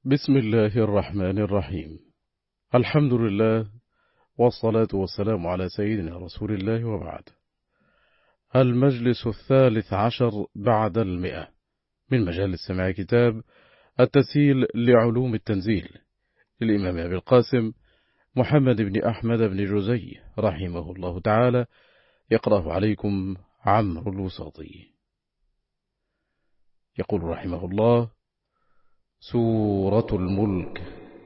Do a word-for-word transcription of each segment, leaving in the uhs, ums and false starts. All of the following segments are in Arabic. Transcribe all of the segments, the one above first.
بسم الله الرحمن الرحيم. الحمد لله والصلاة والسلام على سيدنا رسول الله وبعد. المجلس الثالث عشر بعد المئة من مجالس سماع كتاب التسهيل لعلوم التنزيل للإمام أبي القاسم محمد بن أحمد بن جزي رحمه الله تعالى، يقرأ عليكم عمرو الوساطي. يقول رحمه الله: سورة الملك.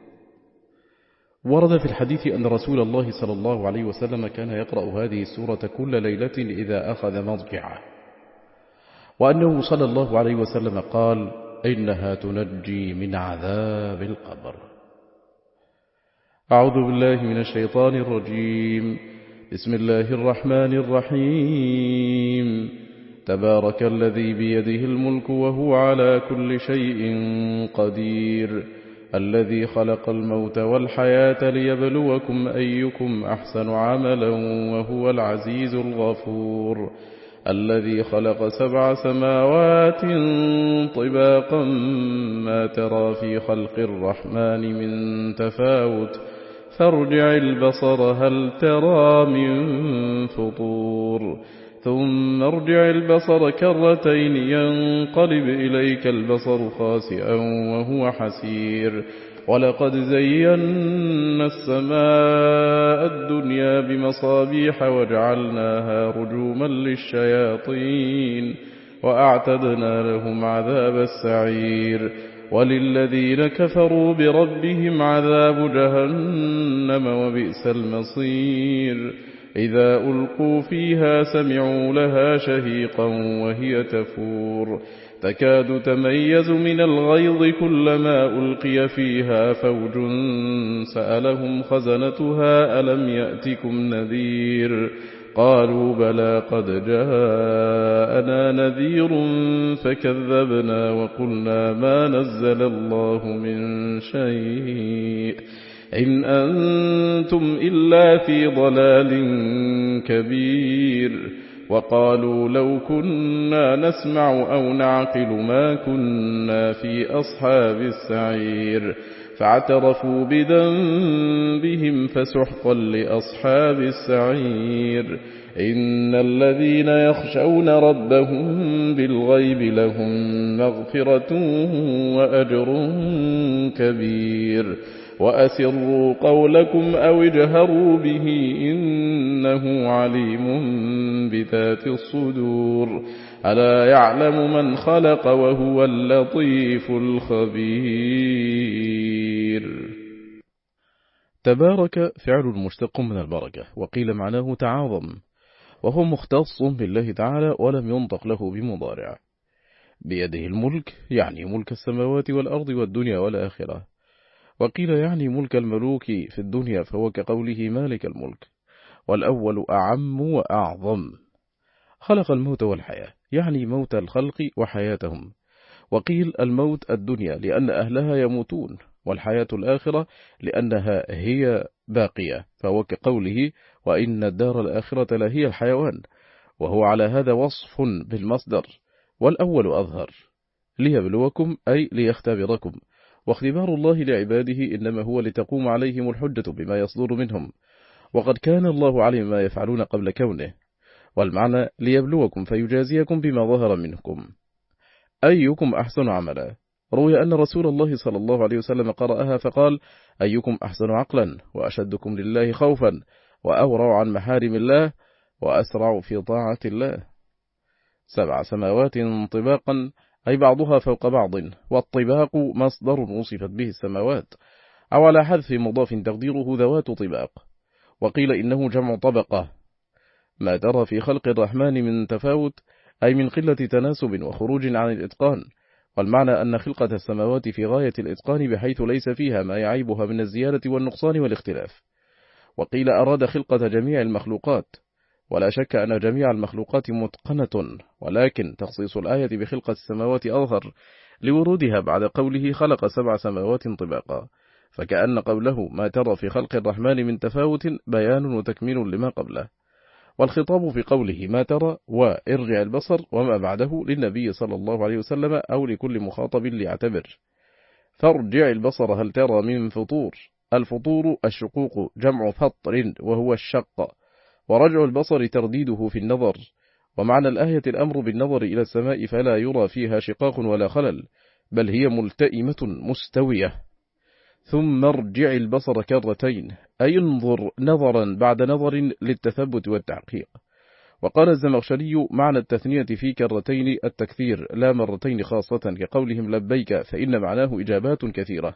ورد في الحديث أن رسول الله صلى الله عليه وسلم كان يقرأ هذه السورة كل ليلة إذا أخذ مضجعه، وأنه صلى الله عليه وسلم قال: إنها تنجي من عذاب القبر. أعوذ بالله من الشيطان الرجيم. بسم الله الرحمن الرحيم. تبارك الذي بيده الملك وهو على كل شيء قدير، الذي خلق الموت والحياة ليبلوكم أيكم أحسن عملا وهو العزيز الغفور، الذي خلق سبع سماوات طباقا ما ترى في خلق الرحمن من تفاوت فارجع البصر هل ترى من فطور، ثم ارجع البصر كرتين ينقلب إليك البصر خاسئا وهو حسير، ولقد زينا السماء الدنيا بمصابيح وجعلناها رجوما للشياطين وأعتدنا لهم عذاب السعير، وللذين كفروا بربهم عذاب جهنم وبئس المصير، إذا ألقوا فيها سمعوا لها شهيقا وهي تفور، تكاد تميز من الغيظ كلما ألقي فيها فوج سألهم خزنتها ألم يأتكم نذير، قالوا بلى قد جاءنا نذير فكذبنا وقلنا ما نزل الله من شيء إن أنتم إلا في ضلال كبير، وقالوا لو كنا نسمع أو نعقل ما كنا في أصحاب السعير، فاعترفوا بذنبهم فسحقا لأصحاب السعير، إن الذين يخشون ربهم بالغيب لهم مغفرة وأجر كبير، وأسروا قولكم أو اجهروا به إنه عليم بذات الصدور، ألا يعلم من خلق وهو اللطيف الخبير. تبارك فعل مشتق من البركة، وقيل معناه تعاظم، وهو مختص بالله تعالى ولم ينطق له بمضارع. بيده الملك يعني ملك السماوات والأرض والدنيا والآخرة، وقيل يعني ملك الملوك في الدنيا فهو كقوله مالك الملك، والأول أعم وأعظم. خلق الموت والحياة يعني موت الخلق وحياتهم، وقيل الموت الدنيا لأن أهلها يموتون، والحياة الآخرة لأنها هي باقية، فهو كقوله وإن الدار الآخرة لهي الحيوان، وهو على هذا وصف بالمصدر، والأول أظهر، ليبلوكم أي ليختبركم، واختبار الله لعباده إنما هو لتقوم عليهم الحجة بما يصدر منهم، وقد كان الله علم ما يفعلون قبل كونه، والمعنى ليبلوكم فيجازيكم بما ظهر منكم. أيكم أحسن عملا. روي أن رسول الله صلى الله عليه وسلم قرأها فقال: أيكم أحسن عقلا وأشدكم لله خوفا وأورع عن محارم الله وأسرع في طاعة الله. سبع سماوات طباقا أي بعضها فوق بعض، والطباق مصدر وصفت به السماوات، أو على حذف مضاف تقديره ذوات طباق، وقيل إنه جمع طبقة. ما ترى في خلق الرحمن من تفاوت أي من قلة تناسب وخروج عن الإتقان، والمعنى أن خلقة السماوات في غاية الإتقان بحيث ليس فيها ما يعيبها من الزيادة والنقصان والاختلاف. وقيل أراد خلقة جميع المخلوقات، ولا شك أن جميع المخلوقات متقنة، ولكن تخصيص الآية بخلقة السماوات أظهر لورودها بعد قوله خلق سبع سماوات طباقا، فكأن قوله ما ترى في خلق الرحمن من تفاوت بيان وتكميل لما قبله، والخطاب في قوله ما ترى وارجع البصر وما بعده للنبي صلى الله عليه وسلم أو لكل مخاطب ليعتبر. فارجع البصر هل ترى من فطور. الفطور الشقوق جمع فطر وهو الشق، ورجع البصر ترديده في النظر. ومعنى الآية الأمر بالنظر إلى السماء فلا يرى فيها شقاق ولا خلل، بل هي ملتئمة مستوية. ثم ارجع البصر كرتين، أي انظر نظرا بعد نظر للتثبت والتحقيق. وقال الزمخشري معنى التثنية في كرتين التكثير لا مرتين خاصة، كقولهم لبيك، فإن معناه إجابات كثيرة.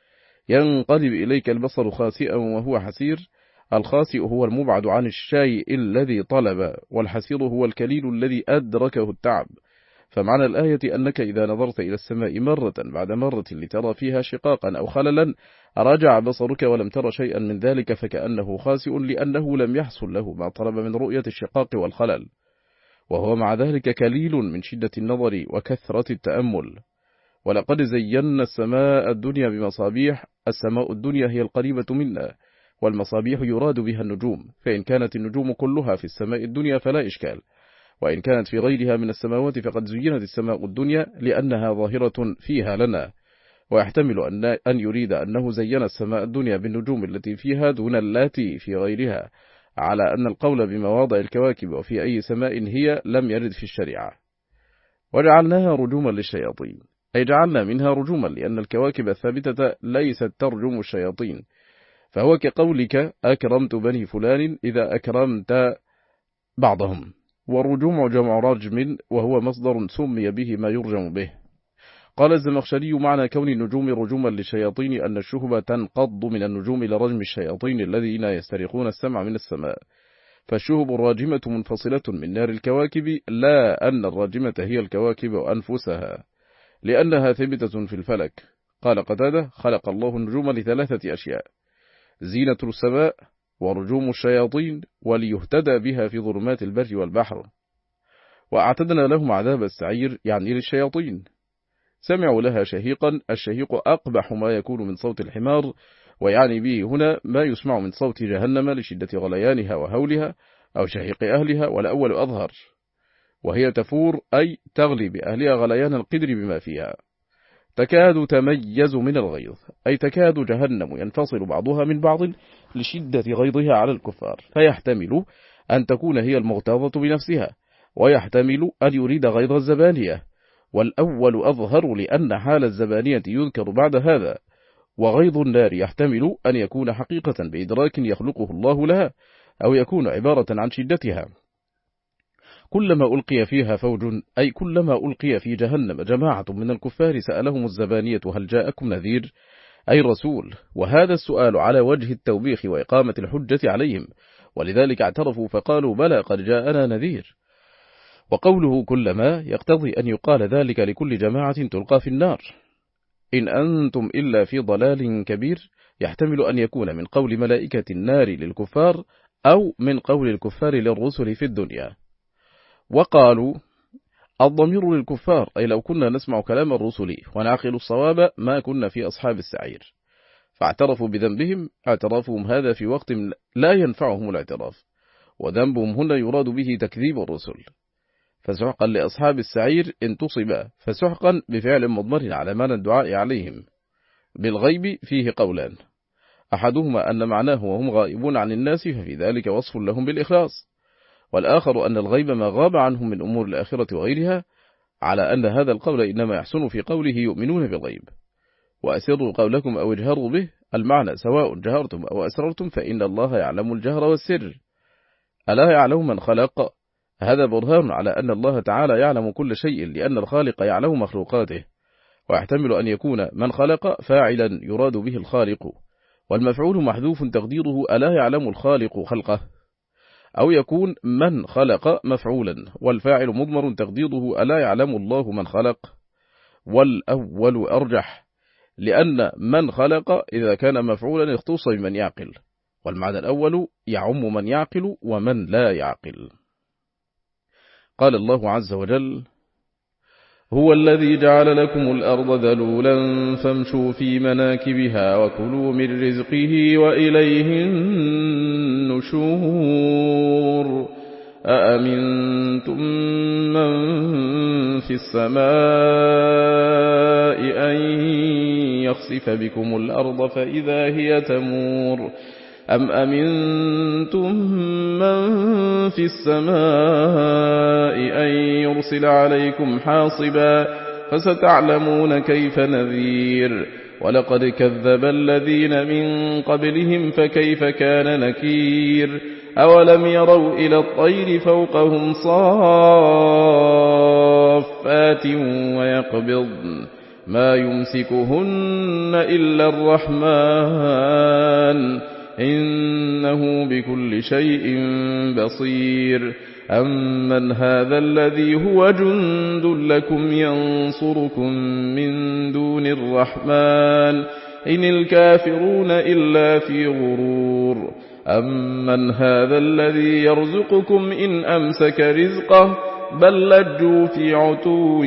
ينقلب إليك البصر خاسئا وهو حسير. الخاسئ هو المبعد عن الشيء الذي طلب، والحسير هو الكليل الذي أدركه التعب. فمعنى الآية أنك إذا نظرت إلى السماء مرة بعد مرة لترى فيها شقاقا أو خللا، رجع بصرك ولم تر شيئا من ذلك، فكأنه خاسئ لأنه لم يحصل له ما طلب من رؤية الشقاق والخلل، وهو مع ذلك كليل من شدة النظر وكثرة التأمل. ولقد زينا السماء الدنيا بمصابيح. السماء الدنيا هي القريبة منا، والمصابيح يراد بها النجوم، فإن كانت النجوم كلها في السماء الدنيا فلا إشكال، وإن كانت في غيرها من السماوات فقد زينت السماء الدنيا لأنها ظاهرة فيها لنا. ويحتمل أن, أن يريد أنه زين السماء الدنيا بالنجوم التي فيها دون التي في غيرها، على أن القول بمواضع الكواكب وفي أي سماء هي لم يرد في الشريعة. وجعلناها رجوما للشياطين، أي جعلنا منها رجوما، لأن الكواكب الثابتة ليست ترجم الشياطين، فهو كقولك أكرمت بني فلان إذا أكرمت بعضهم. والرجوم جمع رجم، وهو مصدر سمي به ما يرجم به. قال الزمخشري معنى كون النجوم رجوما للشياطين أن الشهب تنقض من النجوم لرجم الشياطين الذين يسترقون السمع من السماء، فالشهب الراجمة منفصلة من نار الكواكب، لا أن الراجمة هي الكواكب أنفسها، لأنها ثابتة في الفلك. قال قتادة خلق الله النجوم لثلاثة أشياء: زينة السماء، ورجوم الشياطين، وليهتدى بها في ظلمات البر والبحر. وأعتدنا لهم عذاب السعير، يعني للشياطين. سمعوا لها شهيقا. الشهيق أقبح ما يكون من صوت الحمار، ويعني به هنا ما يسمع من صوت جهنم لشدة غليانها وهولها، أو شهيق أهلها، والأول أظهر، وهي تفور أي تغلي بأهلها غليان القدر بما فيها. تكاد تميز من الغيظ، أي تكاد جهنم ينفصل بعضها من بعض لشدة غيظها على الكفار، فيحتمل أن تكون هي المغتاظة بنفسها، ويحتمل أن يريد غيظ الزبانية، والأول أظهر لأن حال الزبانية يذكر بعد هذا. وغيظ النار يحتمل أن يكون حقيقة بإدراك يخلقه الله لها، أو يكون عبارة عن شدتها. كلما ألقي فيها فوج، أي كلما ألقي في جهنم جماعة من الكفار سألهم الزبانية هل جاءكم نذير، أي رسول، وهذا السؤال على وجه التوبيخ وإقامة الحجة عليهم، ولذلك اعترفوا فقالوا بلى قد جاءنا نذير. وقوله كلما يقتضي أن يقال ذلك لكل جماعة تلقى في النار. إن أنتم إلا في ضلال كبير، يحتمل أن يكون من قول ملائكة النار للكفار، أو من قول الكفار للرسل في الدنيا. وقالوا الضمير للكفار، أي لو كنا نسمع كلام الرسل ونعقل الصواب ما كنا في أصحاب السعير. فاعترفوا بذنبهم، اعترافهم هذا في وقت لا ينفعهم الاعتراف، وذنبهم هنا يراد به تكذيب الرسل. فسحقا لأصحاب السعير إن تصب، فسحقا بفعل مضمر على معنى الدعاء عليهم. بالغيب فيه قولان، أحدهما أن معناه وهم غائبون عن الناس، ففي ذلك وصف لهم بالإخلاص، والآخر أن الغيب ما غاب عنهم من أمور الآخرة وغيرها، على أن هذا القول إنما يحسن في قوله يؤمنون بالغيب. وأسروا قولكم أو اجهروا به، المعنى سواء جهرتم أو أسررتم فإن الله يعلم الجهر والسر. ألا يعلم من خلق؟ هذا برهان على أن الله تعالى يعلم كل شيء، لأن الخالق يعلم مخلوقاته. ويحتمل أن يكون من خلق فاعلا يراد به الخالق، والمفعول محذوف تقديره ألا يعلم الخالق خلقه، أو يكون من خلق مفعولا والفاعل مضمر تقديره ألا يعلم الله من خلق. والأول أرجح، لأن من خلق إذا كان مفعولا اختص بمن يعقل، والمعنى الأول يعم من يعقل ومن لا يعقل. قال الله عز وجل: هو الذي جعل لكم الأرض ذلولا فامشوا في مناكبها وكلوا من رزقه وإليه النشور. أأمنتم من في السماء أن يخسف بكم الأرض فإذا هي تمور أم أمنتم من في السماء أن يرسل عليكم حاصبا فستعلمون كيف نذير ولقد كذب الذين من قبلهم فكيف كان نكير أولم يروا إلى الطير فوقهم صافات ويقبضن ما يمسكهن إلا الرحمن إنه بكل شيء بصير أمن هذا الذي هو جند لكم ينصركم من دون الرحمن إن الكافرون إلا في غرور أمن هذا الذي يرزقكم إن أمسك رزقه بل لجوا في عتو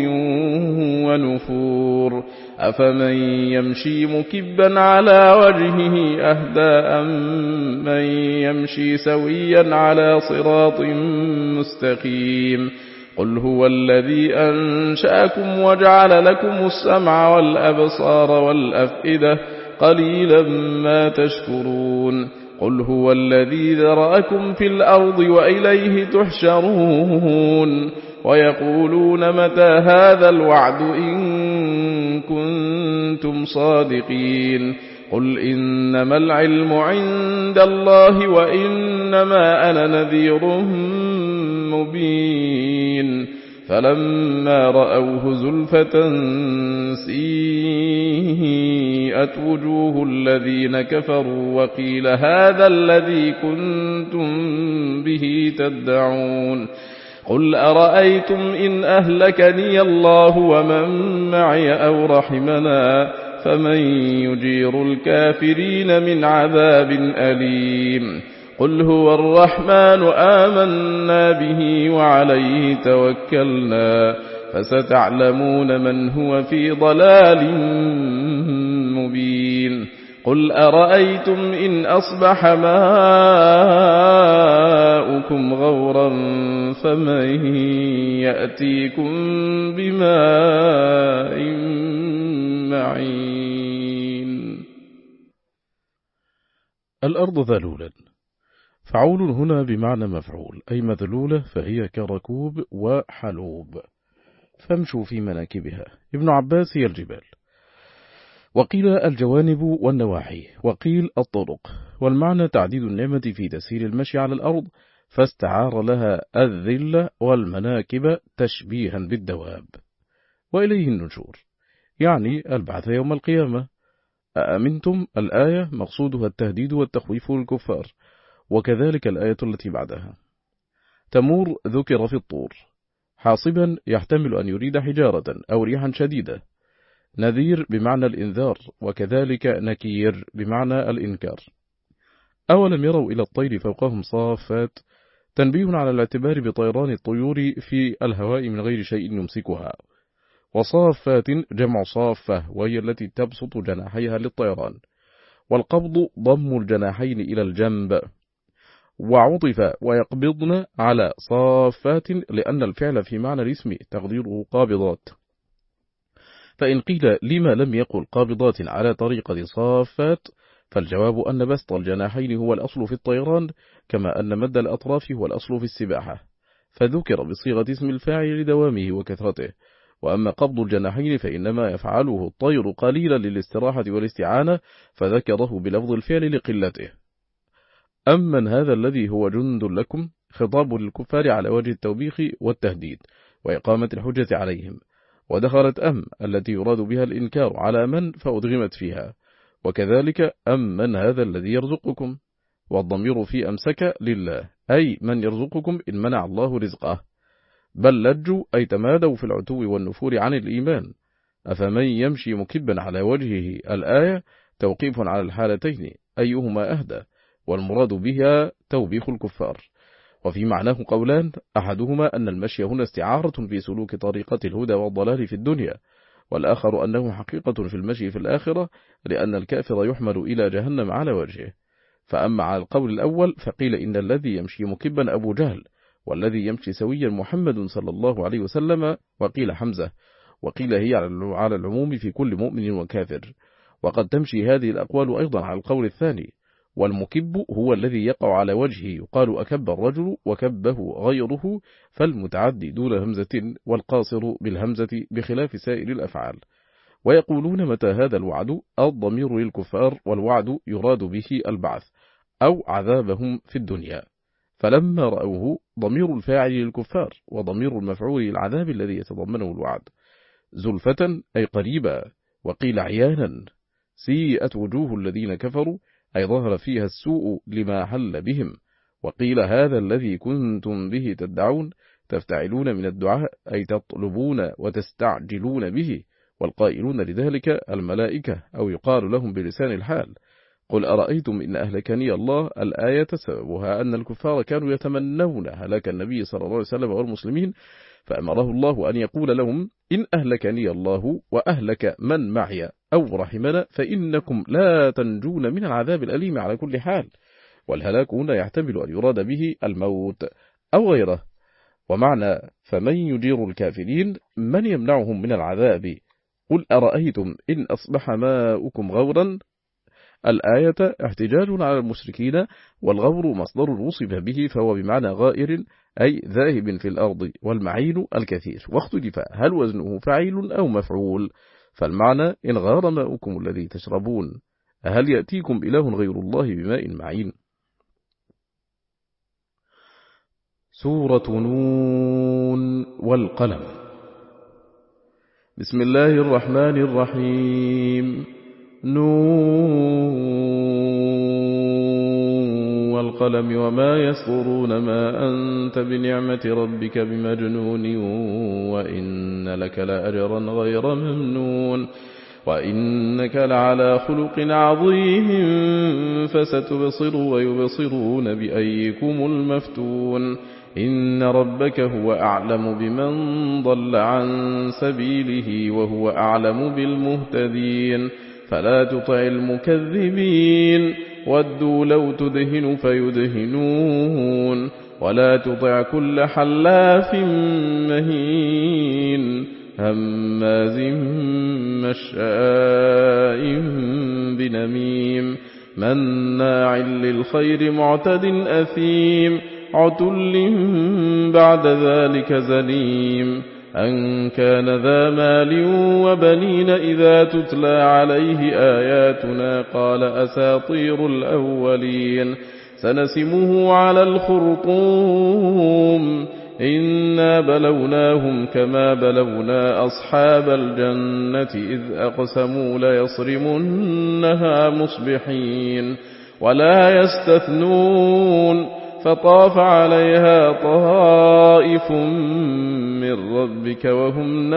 ونفور أفمن يمشي مكبا على وجهه أهدى أم من يمشي سويا على صراط مستقيم قل هو الذي أنشأكم وجعل لكم السمع والأبصار والأفئدة قليلا ما تشكرون قل هو الذي ذرأكم في الأرض وإليه تحشرون ويقولون متى هذا الوعد إن كنتم صادقين قل إنما العلم عند الله وإنما أنا نذير مبين فلما رأوه زلفة سيئت وجوه الذين كفروا وقيل هذا الذي كنتم به تدعون قل أرأيتم إن أهلكني الله ومن معي أو رحمنا فمن يجير الكافرين من عذاب أليم قل هو الرحمن آمنا به وعليه توكلنا فستعلمون من هو في ضلال مبين قل أرأيتم إن أصبح ماؤكم غورا فمن يأتيكم بماء معين. الأرض ذلولا، فعول هنا بمعنى مفعول، أي مذلولة، فهي كركوب وحلوب، فامشوا في مناكبها. ابن عباس هي الجبال، وقيل الجوانب والنواحي، وقيل الطرق، والمعنى تعديد النعمة في تسهيل المشي على الأرض، فاستعار لها الذل والمناكب تشبيها بالدواب. وإليه النشور، يعني البعث يوم القيامة. أأمنتم الآية مقصودها التهديد والتخويف للكفار، وكذلك الآية التي بعدها. تمور ذكر في الطور، حاصبا يحتمل أن يريد حجارة أو ريحا شديدة. نذير بمعنى الإنذار، وكذلك نكير بمعنى الإنكار. أولم يروا إلى الطير فوقهم صافات، تنبيه على الاعتبار بطيران الطيور في الهواء من غير شيء يمسكها. وصافات جمع صافة، وهي التي تبسط جناحيها للطيران، والقبض ضم الجناحين إلى الجنب. وعطف ويقبضن على صافات لأن الفعل في معنى الاسم تقديره قابضات. فإن قيل لما لم يقل قابضات على طريقة صافات، فالجواب أن بسط الجناحين هو الأصل في الطيران، كما أن مد الأطراف هو الأصل في السباحة، فذكر بصيغة اسم الفاعل لدوامه وكثرته. وأما قبض الجناحين فإنما يفعله الطير قليلا للاستراحة والاستعانة، فذكره بلفظ الفعل لقلته. أمن هذا الذي هو جند لكم، خطاب للكفار على وجه التوبيخ والتهديد وإقامة الحجة عليهم. ودخلت أم التي يراد بها الإنكار على من فأدغمت فيها، وكذلك أمن هذا الذي يرزقكم، والضمير في أمسك لله، أي من يرزقكم إن منع الله رزقه. بل لجوا أي تمادوا في العتو والنفور عن الإيمان. أفمن يمشي مكبا على وجهه، الآية توقيف على الحالتين أيهما أهدى، والمراد بها توبيخ الكفار. وفي معناه قولان، أحدهما أن المشي هنا استعارة في سلوك طريقة الهدى والضلال في الدنيا، والآخر أنه حقيقة في المشي في الآخرة، لأن الكافر يحمل إلى جهنم على وجهه. فأما على القول الأول فقيل إن الذي يمشي مكبا أبو جهل، والذي يمشي سويا محمد صلى الله عليه وسلم، وقيل حمزة، وقيل هي على العموم في كل مؤمن وكافر. وقد تمشي هذه الأقوال أيضا على القول الثاني. والمكب هو الذي يقع على وجهه، يقال أكب الرجل وكبه غيره، فالمتعدي دون همزة والقاصر بالهمزة بخلاف سائر الأفعال. ويقولون متى هذا الوعد؟ الضمير للكفار، والوعد يراد به البعث أو عذابهم في الدنيا. فلما رأوه ضمير الفاعل للكفار، وضمير المفعول للعذاب الذي يتضمنه الوعد. زلفة أي قريبا، وقيل عيانا. سيئت وجوه الذين كفروا أي ظهر فيها السوء لما حل بهم. وقيل هذا الذي كنتم به تدعون، تفتعلون من الدعاء أي تطلبون وتستعجلون به، والقائلون لذلك الملائكة، أو يقال لهم بلسان الحال. قل أرأيتم إن أهلكني الله، الآية سببها أن الكفار كانوا يتمنون هلاك النبي صلى الله عليه وسلم والمسلمين، فأمره الله أن يقول لهم إن أهلكني الله وأهلك من معي أو رحمنا فإنكم لا تنجون من العذاب الأليم على كل حال. والهلاك هنا يحتمل أن يراد به الموت أو غيره. ومعنى فمن يجير الكافرين من يمنعهم من العذاب. قل أرأيتم إن أصبح ماؤكم غورا، الآية احتجاج على المشركين، والغور مصدر وصف به فهو بمعنى غائر أي ذاهب في الأرض، والمعين الكثير. واختلف هل وزنه فعيل أو مفعول، فالمعنى إن غار ماؤكم الذي تشربون، هل يأتيكم إله غير الله بماء معين. سورة نون والقلم. بسم الله الرحمن الرحيم. نون والقلم وما يسطرون ما أنت بنعمة ربك بمجنون وإن لك لأجرا غير ممنون وإنك لعلى خلق عظيم فستبصر ويبصرون بأيكم المفتون إن ربك هو أعلم بمن ضل عن سبيله وهو أعلم بالمهتدين فلا تطع المكذبين ودوا لو تدهن فيدهنون ولا تطع كل حلاف مهين هماز مشاء بنميم مناع للخير معتد أثيم عتل بعد ذلك زنيم أن كان ذا مال وبنين إذا تتلى عليه آياتنا قال أساطير الأولين سنسمه على الخرطوم إنا بلوناهم كما بلونا أصحاب الجنة إذ أقسموا ليصرمنها مصبحين ولا يستثنون فطاف عليها طائف من ربك وهم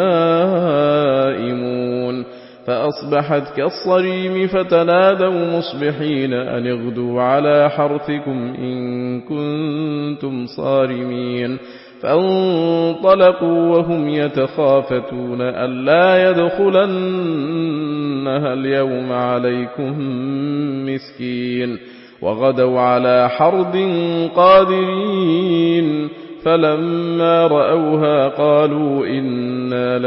نائمون فأصبحت كالصريم فتنادوا مصبحين أن اغدوا على حرثكم إن كنتم صارمين فانطلقوا وهم يتخافتون ألا يدخلنها اليوم عليكم مسكين وغدوا على حرد قادرين فلما رأوها قالوا إنا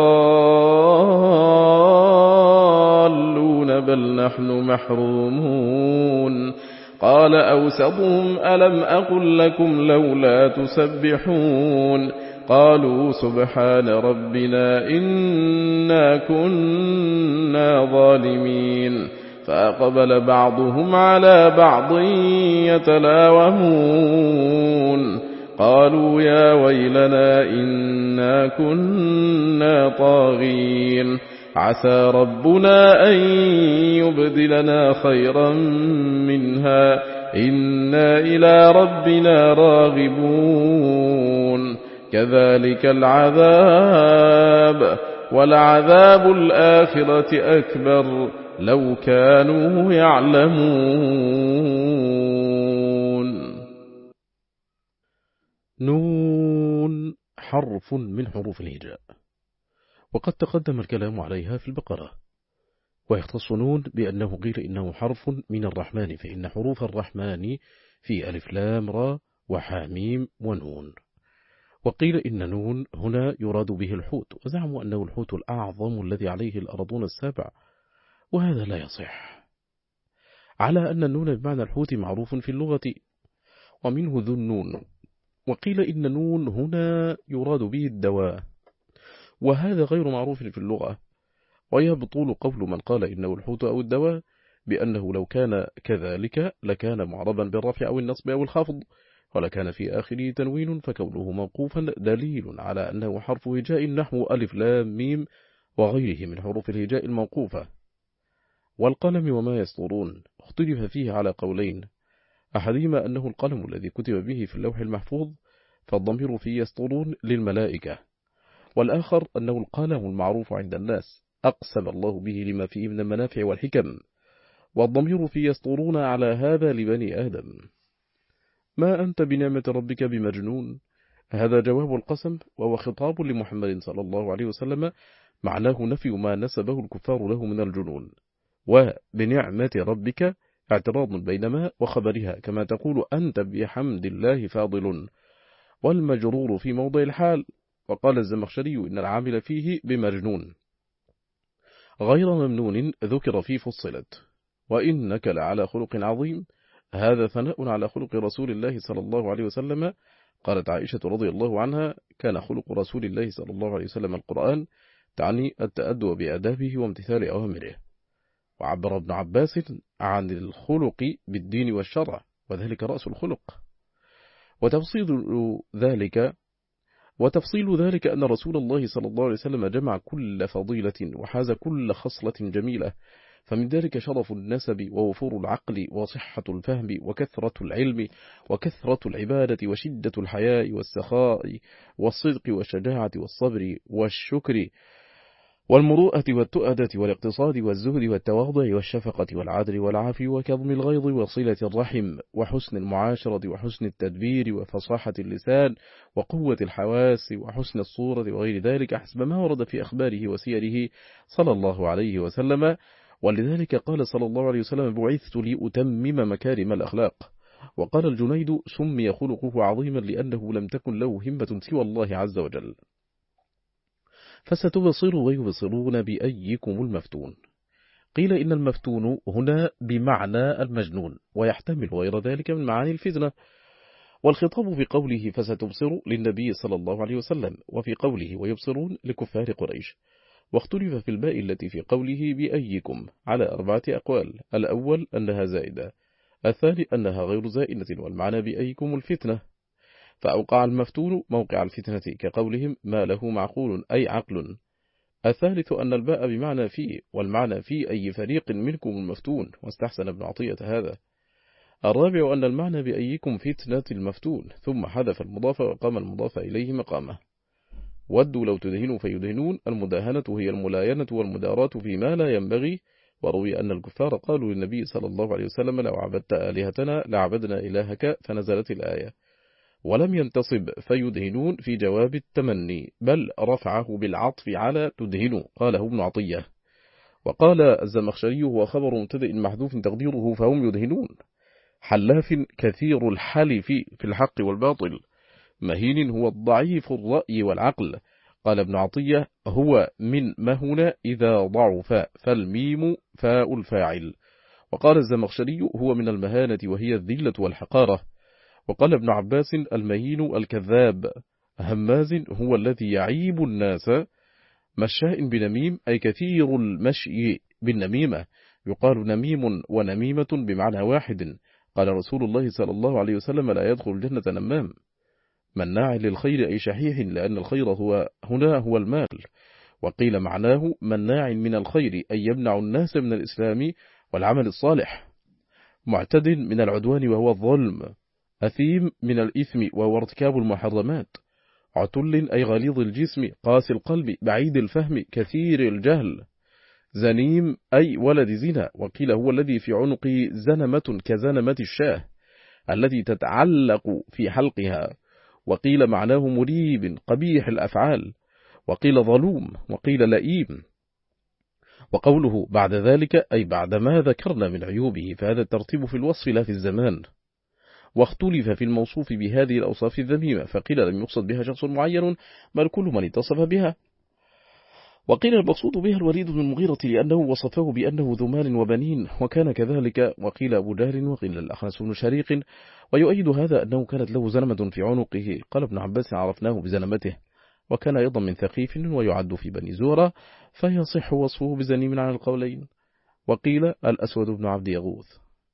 لضالون بل نحن محرومون قال أوسطهم ألم أقل لكم لولا تسبحون قالوا سبحان ربنا إنا كنا ظالمين فأقبل بعضهم على بعض يتلاومون قالوا يا ويلنا إنا كنا طاغين عسى ربنا أن يبدلنا خيرا منها إنا إلى ربنا راغبون كذلك العذاب ولعذاب الآخرة أكبر لو كانوا يعلمون. نون حرف من حروف الهجاء، وقد تقدم الكلام عليها في البقرة. ويختص نون بأنه قيل إنه حرف من الرحمن، فإن حروف الرحمن في ألف لام را وحاميم ونون. وقيل إن نون هنا يراد به الحوت، وزعموا أنه الحوت الأعظم الذي عليه الأرضون السبع. وهذا لا يصح، على أن النون بمعنى الحوت معروف في اللغة، ومنه ذو النون، وقيل إن النون هنا يراد به الدواء، وهذا غير معروف في اللغة. ويبطل قول من قال إنه الحوت أو الدواء بأنه لو كان كذلك لكان معربا بالرفع أو النصب أو الخفض، ولكان في آخره تنوين، فكونه موقوفا دليل على أنه حرف هجاء نحو ألف لام ميم وغيره من حروف الهجاء الموقوفة. والقلم وما يسطرون اختلف فيه على قولين، أحدهما أنه القلم الذي كتب به في اللوح المحفوظ، فالضمير فيه يسطرون للملائكة، والآخر أنه القلم المعروف عند الناس أقسم الله به لما فيه من المنافع والحكم، والضمير فيه يسطرون على هذا لبني آدم. ما أنت بنعمة ربك بمجنون، هذا جواب القسم، وهو خطاب لمحمد صلى الله عليه وسلم، معناه نفي ما نسبه الكفار له من الجنون. وبنعمة ربك اعتراض بينما وخبرها، كما تقول أنت بحمد الله فاضل، والمجرور في موضع الحال. وقال الزمخشري إن العامل فيه بمجنون غير ممنون ذكر فيه فصلت، وإنك لعلى خلق عظيم، هذا ثناء على خلق رسول الله صلى الله عليه وسلم. قالت عائشة رضي الله عنها كان خلق رسول الله صلى الله عليه وسلم القرآن، تعني التأدب بأدابه وامتثال أوامره. وعبر ابن عباس عن الخلق بالدين والشرع، وذلك رأس الخلق. وتفصيل ذلك وتفصيل ذلك أن رسول الله صلى الله عليه وسلم جمع كل فضيلة وحاز كل خصلة جميلة، فمن ذلك شرف النسب ووفور العقل وصحة الفهم وكثرة العلم وكثرة العبادة وشدة الحياء والسخاء والصدق والشجاعة والصبر والشكر والمروءة والتؤدة والاقتصاد والزهد والتواضع والشفقة والعدل والعافي وكظم الغيظ وصلة الرحم وحسن المعاشرة وحسن التدبير وفصاحة اللسان وقوة الحواس وحسن الصورة وغير ذلك، حسب ما ورد في أخباره وسيره صلى الله عليه وسلم. ولذلك قال صلى الله عليه وسلم بعثت لأتمم مكارم الأخلاق. وقال الجنيد سمي خلقه عظيما لأنه لم تكن له همة سوى الله عز وجل. فستبصر ويبصرون بأيكم المفتون. قيل إن المفتون هنا بمعنى المجنون، ويحتمل غير ذلك من معاني الفتنة. والخطاب في قوله فستبصر للنبي صلى الله عليه وسلم، وفي قوله ويبصرون لكفار قريش. واختلف في الباء التي في قوله بأيكم على أربعة أقوال، الأول أنها زائدة، الثاني أنها غير زائدة، والمعنى بأيكم الفتنة، فأوقع المفتون موقع الفتنة كقولهم ما له معقول أي عقل. الثالث أن الباء بمعنى في، والمعنى في أي فريق منكم المفتون، واستحسن ابن عطية هذا. الرابع أن المعنى بأيكم فتنة المفتون، ثم حذف المضاف وقام المضاف إليه مقامه. ودوا لو تدهنوا فيدهنون، المداهنة هي الملاينة والمداراة فيما لا ينبغي. وروي أن الكفار قالوا للنبي صلى الله عليه وسلم لو عبدت آلهتنا لعبدنا إلهك، فنزلت الآية. ولم ينتصب فيدهنون في جواب التمني، بل رفعه بالعطف على تدهنوا، قاله ابن عطية. وقال الزمخشري هو خبر مبتدأ محذوف تقديره فهم يدهنون، حلاف كثير الحلف في الحق والباطل، مهين هو الضعيف الرأي والعقل. قال ابن عطية هو من مهن إذا ضعف، فالميم فاء الفاعل. وقال الزمخشري هو من المهانة وهي الذلة والحقارة. وقال ابن عباس المهين الكذاب. هماز هو الذي يعيب الناس. مشاء بنميم أي كثير المشي بالنميمة، يقال نميم ونميمة بمعنى واحد. قال رسول الله صلى الله عليه وسلم لا يدخل الجنة نمام. مناع للخير أي شحيح، لأن الخير هو هنا هو المال. وقيل معناه مناع من الخير أي يمنع الناس من الإسلام والعمل الصالح. معتد من العدوان وهو الظلم. أثيم من الإثم وهو ارتكاب المحرمات. عتل أي غليظ الجسم قاسي القلب بعيد الفهم كثير الجهل. زنيم أي ولد زنا، وقيل هو الذي في عنقه زنمة كزنمة الشاه التي تتعلق في حلقها. وقيل معناه مريب قبيح الأفعال، وقيل ظلوم، وقيل لئيم. وقوله بعد ذلك أي بعد ما ذكرنا من عيوبه، فهذا الترتيب في الوصف لا في الزمان. واختلف في الموصوف بهذه الأوصاف الذميمة، فقيل لم يقصد بها شخص معين بل كل من اتصف بها. وقيل المقصود بها الوليد بن المغيرة لأنه وصفه بأنه ذو مال وبنين وكان كذلك، وقيل أبو جهل وقيل الأخنس بن شريق. ويؤيد هذا أنه كانت له زنمة في عنقه، قال ابن عباس عرفناه بزنمته، وكان أيضا من ثقيف ويعد في بني زورة، فيصح وصفه بزنيم على القولين. وقيل الأسود بن عبد يغوث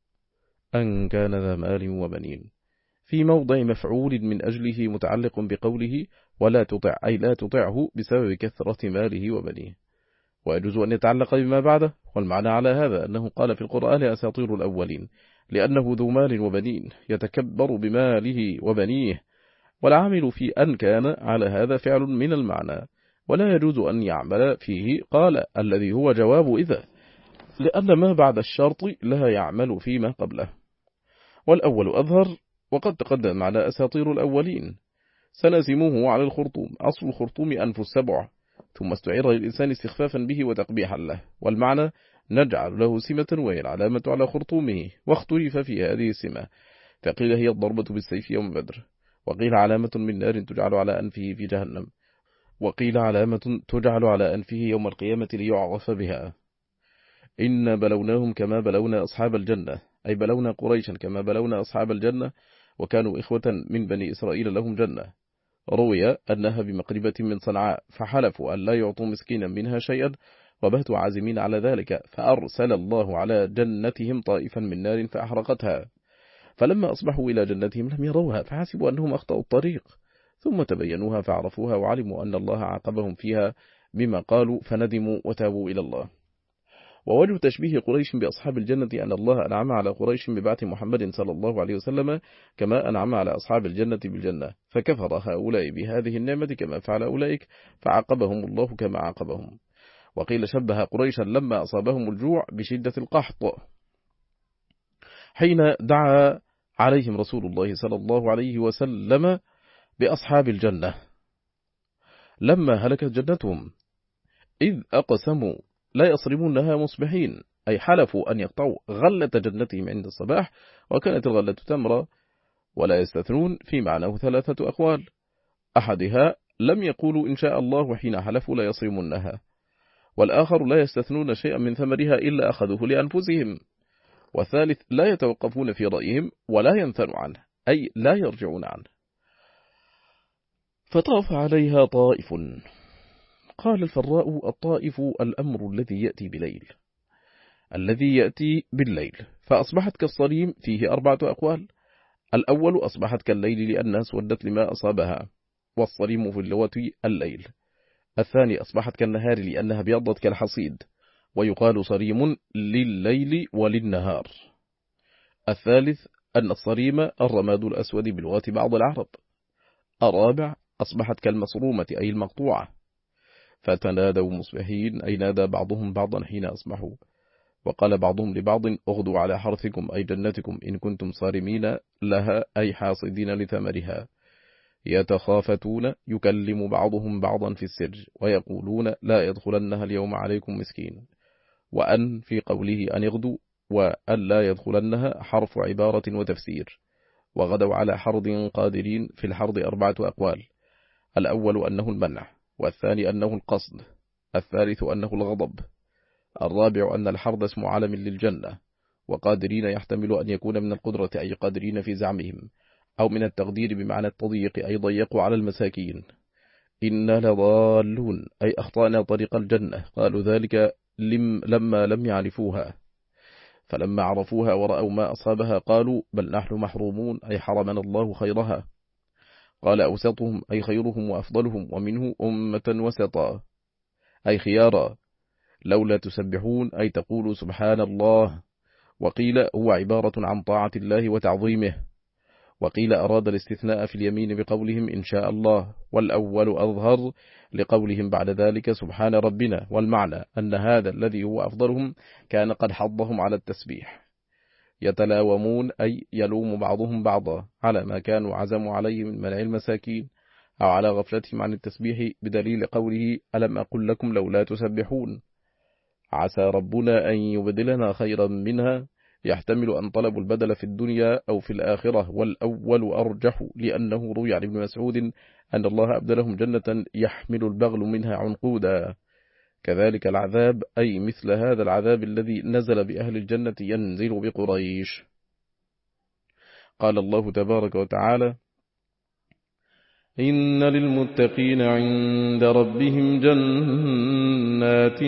أن كان ذا مال وبنين، في موضع مفعول من أجله متعلق بقوله ولا تطع، أي لا تطعه بسبب كثرة ماله وبنيه. ويجوز أن يتعلق بما بعده، والمعنى على هذا أنه قال في القرآن أساطير الأولين، لأنه ذو مال وبنين يتكبر بماله وبنيه، والعامل في أن كان على هذا فعل من المعنى، ولا يجوز أن يعمل فيه قال الذي هو جواب إذا، لأن ما بعد الشرط لا يعمل فيما قبله. والأول أظهر، وقد تقدم على أساطير الأولين. سنزمه على الخرطوم، أصل الخرطوم أنف السبع، ثم استعير للإنسان استخفافا به وتقبيحا له، والمعنى نجعل له سمة وهي العلامة على خرطومه، واختلف في هذه السمة، فقيل هي الضربة بالسيف يوم بدر، وقيل علامة من نار تجعل على أنفه في جهنم، وقيل علامة تجعل على أنفه يوم القيامة ليعرف بها. إن بلوناهم كما بلونا أصحاب الجنة، أي بلونا قريشا كما بلونا أصحاب الجنة، وكانوا إخوة من بني إسرائيل لهم جنة. روي أنها بمقربة من صنعاء، فحلفوا أن لا يعطوا مسكينا منها شيئا، وبهتوا عازمين على ذلك، فأرسل الله على جنتهم طائفا من نار فأحرقتها، فلما أصبحوا إلى جنتهم لم يروها، فحسبوا أنهم أخطأوا الطريق، ثم تبينوها فعرفوها، وعلموا أن الله عاقبهم فيها بما قالوا، فندموا وتابوا إلى الله. ووجه تشبيه قريش بأصحاب الجنة أن الله أنعم على قريش ببعث محمد صلى الله عليه وسلم كما أنعم على أصحاب الجنة بالجنة، فكفر هؤلاء بهذه النعمة كما فعل أولئك، فعاقبهم الله كما عاقبهم. وقيل شبه قريشا لما أصابهم الجوع بشدة القحط، حين دعا عليهم رسول الله صلى الله عليه وسلم بأصحاب الجنة لما هلكت جنتهم، إذ أقسموا لا يصرمونها مصبحين، أي حلفوا أن يقطعوا غلة جنتهم عند الصباح، وكانت الغلة تمرة، ولا يستثنون في معناه ثلاثة أقوال، أحدها لم يقولوا إن شاء الله وحين حلفوا لا يصرمونها، والآخر لا يستثنون شيئا من ثمرها إلا أخذوه لأنفسهم، والثالث لا يتوقفون في رأيهم ولا ينثنوا عنه، أي لا يرجعون عنه. فطاف عليها طائف. قال الفراء الطائف الأمر الذي يأتي بليل، الذي يأتي بالليل، فأصبحت كالصريم، فيه أربعة أقوال. الأول أصبحت كالليل لأنها سودت لما أصابها، والصريم في اللغة الليل. الثاني أصبحت كالنهار لأنها بيضت كالحصيد، ويقال صريم لليل وللنهار. الثالث أن الصريم الرماد الأسود بلغة بعض العرب. الرابع أصبحت كالمصرومة أي المقطوعة، فتنادوا مصبحين، أي نادى بعضهم بعضا حين أصبحوا. وقال بعضهم لبعض اغدوا على حرثكم أي جنتكم إن كنتم صارمين لها، أي حاصدين لثمرها. يتخافتون، يكلم بعضهم بعضا في السر، ويقولون لا يدخلنها اليوم عليكم مسكين. وأن في قوله أن يغدوا وأن لا يدخلنها حرف عبارة وتفسير. وغدوا على حرض قادرين، في الحرض أربعة أقوال. الأول أنه المنع، والثاني أنه القصد، الثالث أنه الغضب، الرابع أن الحرض اسم علم للجنة. وقادرين يحتمل أن يكون من القدرة أي قادرين في زعمهم، أو من التقدير بمعنى التضييق أي ضيقوا على المساكين. إنا لضالون أي أخطأنا طريق الجنة، قالوا ذلك لم لما لم يعرفوها، فلما عرفوها ورأوا ما أصابها قالوا بل نحن محرومون أي حرمنا الله خيرها. قال أوسطهم أي خيرهم وأفضلهم، ومنه أمة وسطا أي خيارا. لولا تسبحون أي تقولوا سبحان الله. وقيل هو عبارة عن طاعة الله وتعظيمه. وقيل أراد الاستثناء في اليمين بقولهم إن شاء الله، والأول أظهر لقولهم بعد ذلك سبحان ربنا، والمعنى أن هذا الذي هو أفضلهم كان قد حضهم على التسبيح. يتلاومون أي يلوم بعضهم بعضا على ما كانوا عزموا عليه من منع المساكين، أو على غفلتهم عن التسبيح، بدليل قوله ألم أقل لكم لولا تسبحون. عسى ربنا أن يبدلنا خيرا منها، يحتمل أن طلبوا البدل في الدنيا أو في الآخرة، والأول أرجح، لأنه روي عن ابن مسعود أن الله أبدلهم جنة يحمل البغل منها عنقودا، كذلك العذاب أي مثل هذا العذاب الذي نزل بأهل الجنة ينزل بقريش. قال الله تبارك وتعالى: إن للمتقين عند ربهم جنات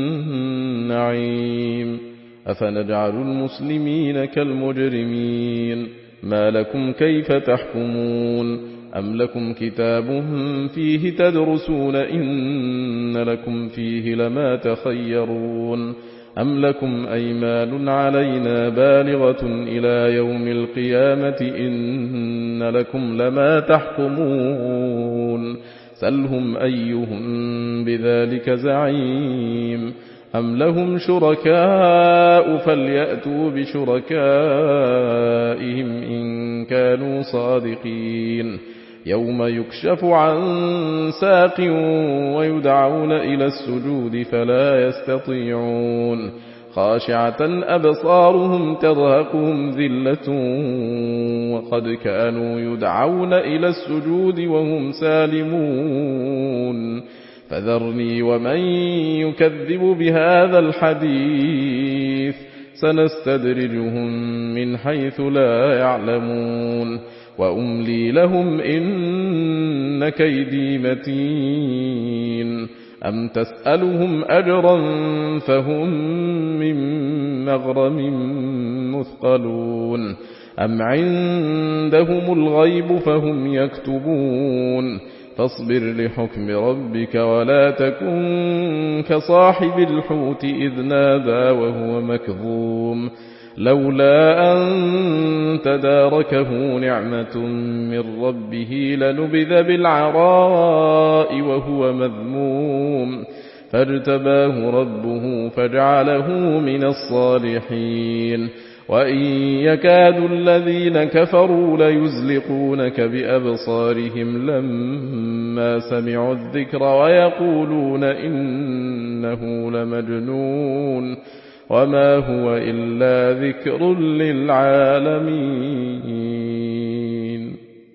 النعيم أفنجعل المسلمين كالمجرمين ما لكم كيف تحكمون أم لكم كتاب فيه تدرسون إن لكم فيه لما تخيرون أم لكم أيمان علينا بالغة إلى يوم القيامة إن لكم لما تحكمون سلهم أيهم بذلك زعيم أم لهم شركاء فليأتوا بشركائهم إن كانوا صادقين يوم يكشف عن ساق ويدعون إلى السجود فلا يستطيعون خاشعة أبصارهم ترهقهم ذلة وقد كانوا يدعون إلى السجود وهم سالمون فذرني ومن يكذب بهذا الحديث سنستدرجهم من حيث لا يعلمون وأملي لهم إن كيدي متين أم تسألهم أجرا فهم من مغرم مثقلون أم عندهم الغيب فهم يكتبون فاصبر لحكم ربك ولا تكن كصاحب الحوت إذ نادى وهو مكظوم لولا أن تداركه نعمة من ربه لنبذ بالعراء وهو مذموم فاجتباه ربه فجعله من الصالحين وإن يكاد الذين كفروا ليزلقونك بأبصارهم لما سمعوا الذكر ويقولون إنه لمجنون وما هو إلا ذكر للعالمين.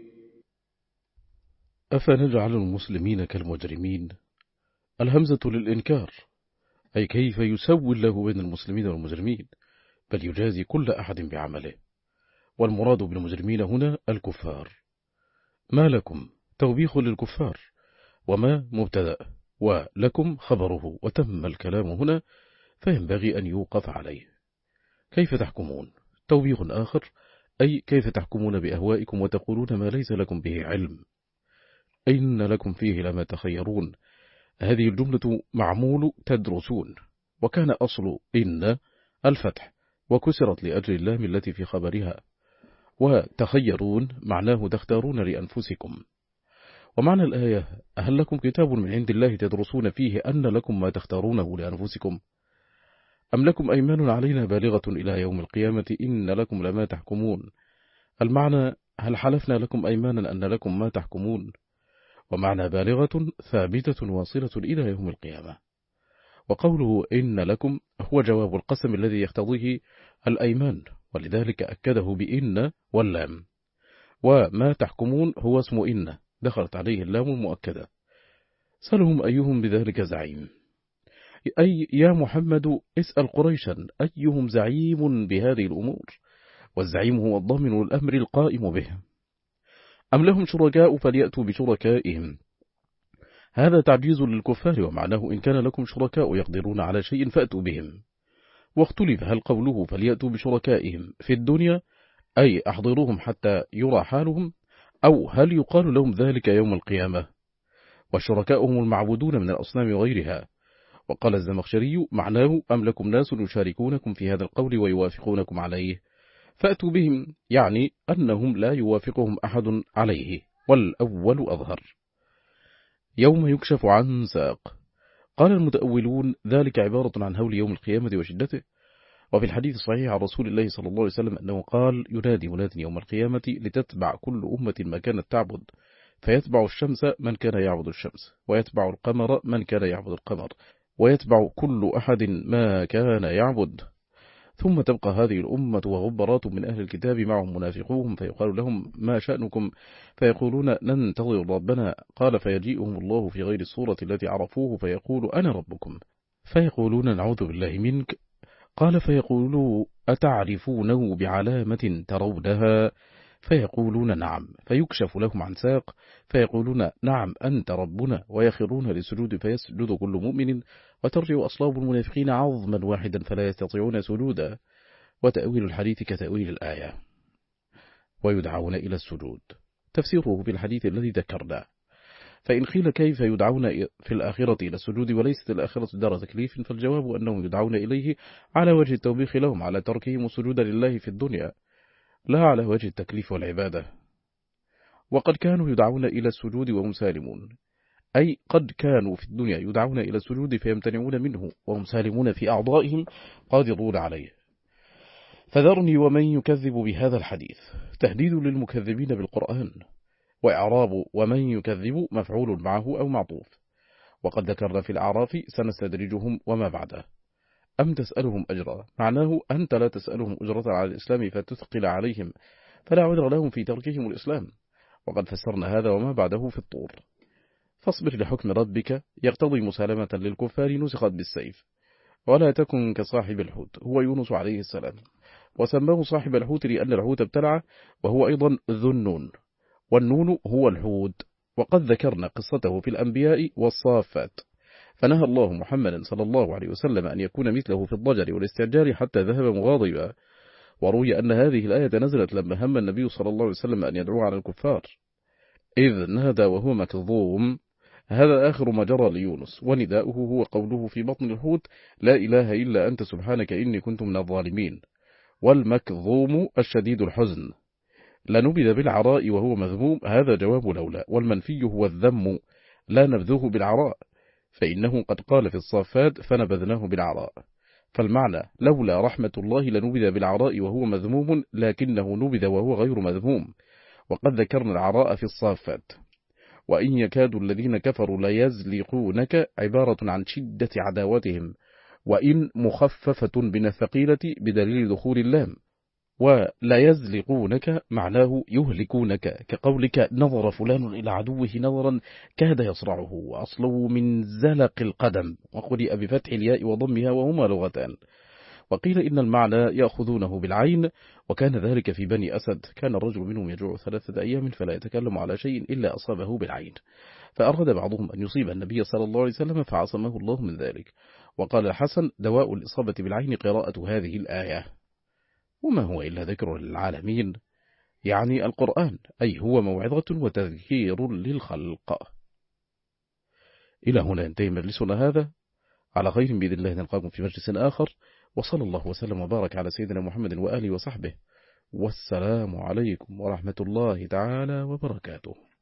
أفنجعل المسلمين كالمجرمين؟ الهمزة للإنكار، أي كيف يسوي الله بين المسلمين والمجرمين، بل يجازي كل أحد بعمله. والمراد بالمجرمين هنا الكفار. ما لكم توبيخ للكفار، وما مبتدأ، ولكم خبره، وتم الكلام هنا فينبغي أن يوقف عليه. كيف تحكمون؟ توبيخ آخر، أي كيف تحكمون بأهوائكم وتقولون ما ليس لكم به علم. إن لكم فيه لما تخيرون. هذه الجملة معمول تدرسون، وكان أصل إن الفتح، وكسرت لأجل اللام التي في خبرها. وتخيرون معناه تختارون لأنفسكم. ومعنى الآية: هل لكم كتاب من عند الله تدرسون فيه أن لكم ما تختارونه لأنفسكم؟ أم لكم أيمان علينا بالغة إلى يوم القيامة إن لكم لما تحكمون. المعنى: هل حلفنا لكم أيمانا أن لكم ما تحكمون؟ ومعنى بالغة ثابتة واصلة إلى يوم القيامة. وقوله إن لكم هو جواب القسم الذي يقتضيه الأيمان، ولذلك أكده بإن واللام. وما تحكمون هو اسم إن دخلت عليه اللام المؤكدة. سلهم أيهم بذلك زعيم، أي يا محمد اسأل قريشا أيهم زعيم بهذه الأمور، والزعيم هو الضامن الأمر القائم به. أم لهم شركاء فليأتوا بشركائهم. هذا تعجيز للكفار، ومعناه إن كان لكم شركاء يقدرون على شيء فأتوا بهم. واختلف هل قوله فليأتوا بشركائهم في الدنيا أي أحضروهم حتى يرى حالهم، أو هل يقال لهم ذلك يوم القيامة. وشركاؤهم المعبودون من الأصنام وغيرها. وقال الزمخشري معناه أم لكم ناس يشاركونكم في هذا القول ويوافقونكم عليه، فأتوا بهم، يعني أنهم لا يوافقهم أحد عليه، والأول أظهر. يوم يكشف عن ساق. قال المتأولون ذلك عبارة عن هول يوم القيامة وشدته. وفي الحديث الصحيح عن رسول الله صلى الله عليه وسلم أنه قال: ينادي مناد يوم القيامة لتتبع كل أمة ما كانت تعبد، فيتبع الشمس من كان يعبد الشمس، ويتبع القمر من كان يعبد القمر، ويتبع كل أحد ما كان يعبد، ثم تبقى هذه الأمة وغبرات من أهل الكتاب معهم منافقوهم فيقال لهم ما شأنكم فيقولون ننتظر ربنا قال فيجيئهم الله في غير الصورة التي عرفوه فيقول أنا ربكم فيقولون نعوذ بالله منك قال فيقولوا أتعرفونه بعلامة ترونها فيقولون نعم فيكشف لهم عن ساق فيقولون نعم أنت ربنا ويخرون للسجود فيسجد كل مؤمن وترجع أصلاب المنافقين عظما واحدا فلا يستطيعون سجودا وتأويل الحديث كتأويل الآية ويدعون إلى السجود تفسيره في الحديث الذي ذكرناه فإن قيل كيف يدعون في الآخرة إلى السجود وليست الآخرة دار تكليف فالجواب أنهم يدعون إليه على وجه التوبيخ لهم على تركهم السجود لله في الدنيا لا على وجه التكليف والعبادة وقد كانوا يدعون إلى السجود وهم سالمون أي قد كانوا في الدنيا يدعون إلى السجود فيمتنعون منه وهم سالمون في أعضائهم قادرون عليه فذرني ومن يكذب بهذا الحديث تهديد للمكذبين بالقرآن وإعراب ومن يكذب مفعول معه أو معطوف وقد ذكرنا في الأعراف سنستدرجهم وما بعده أم تسألهم أجرا معناه أنت لا تسألهم أجرة على الإسلام فتثقل عليهم فلا عذر لهم في تركهم الإسلام وقد فسرنا هذا وما بعده في الطور فاصبر لحكم ربك يقتضي مسالمة للكفار نسخت بالسيف ولا تكن كصاحب الحوت هو يونس عليه السلام وسماه صاحب الحوت لأن الحوت ابتلعه وهو أيضا ذو النون والنون هو الحوت وقد ذكرنا قصته في الأنبياء والصافات فنهى الله محمدا صلى الله عليه وسلم أن يكون مثله في الضجر والاستعجال حتى ذهب مغاضبا وروي أن هذه الآية نزلت لما هم النبي صلى الله عليه وسلم أن يدعو على الكفار إذ نادى وهو مكظوم هذا آخر ما جرى ليونس ونداؤه هو قوله في بطن الحوت لا إله إلا أنت سبحانك إني كنت من الظالمين والمكظوم الشديد الحزن لنبذ بالعراء وهو مذموم هذا جواب لولا والمنفي هو الذم لا نبذه بالعراء فإنه قد قال في الصافات فنبذناه بالعراء فالمعنى لولا رحمة الله لنبذ بالعراء وهو مذموم لكنه نبذ وهو غير مذموم وقد ذكرنا العراء في الصافات وإن يكاد الذين كفروا ليزلقونك عبارة عن شدة عداوتهم وإن مخففة من الثقيلة بدليل دخول اللام ولا يزلقونك معناه يهلكونك كقولك نظر فلان إلى عدوه نظرا كاد يصرعه وأصله من زلق القدم وقرئ بفتح الياء وضمها وهما لغتان وقيل إن المعنى يأخذونه بالعين وكان ذلك في بني أسد كان الرجل منهم يجوع ثلاثة أيام فلا يتكلم على شيء إلا أصابه بالعين فأراد بعضهم أن يصيب النبي صلى الله عليه وسلم فعصمه الله من ذلك وقال الحسن دواء الإصابة بالعين قراءة هذه الآية وما هو إلا ذكر للعالمين يعني القرآن أي هو موعظة وتذكير للخلق. إلى هنا ينتهي مجلسنا هذا على خير بإذن الله نلقاكم في مجلس آخر وصلى الله وسلم وبارك على سيدنا محمد وآله وصحبه والسلام عليكم ورحمة الله تعالى وبركاته.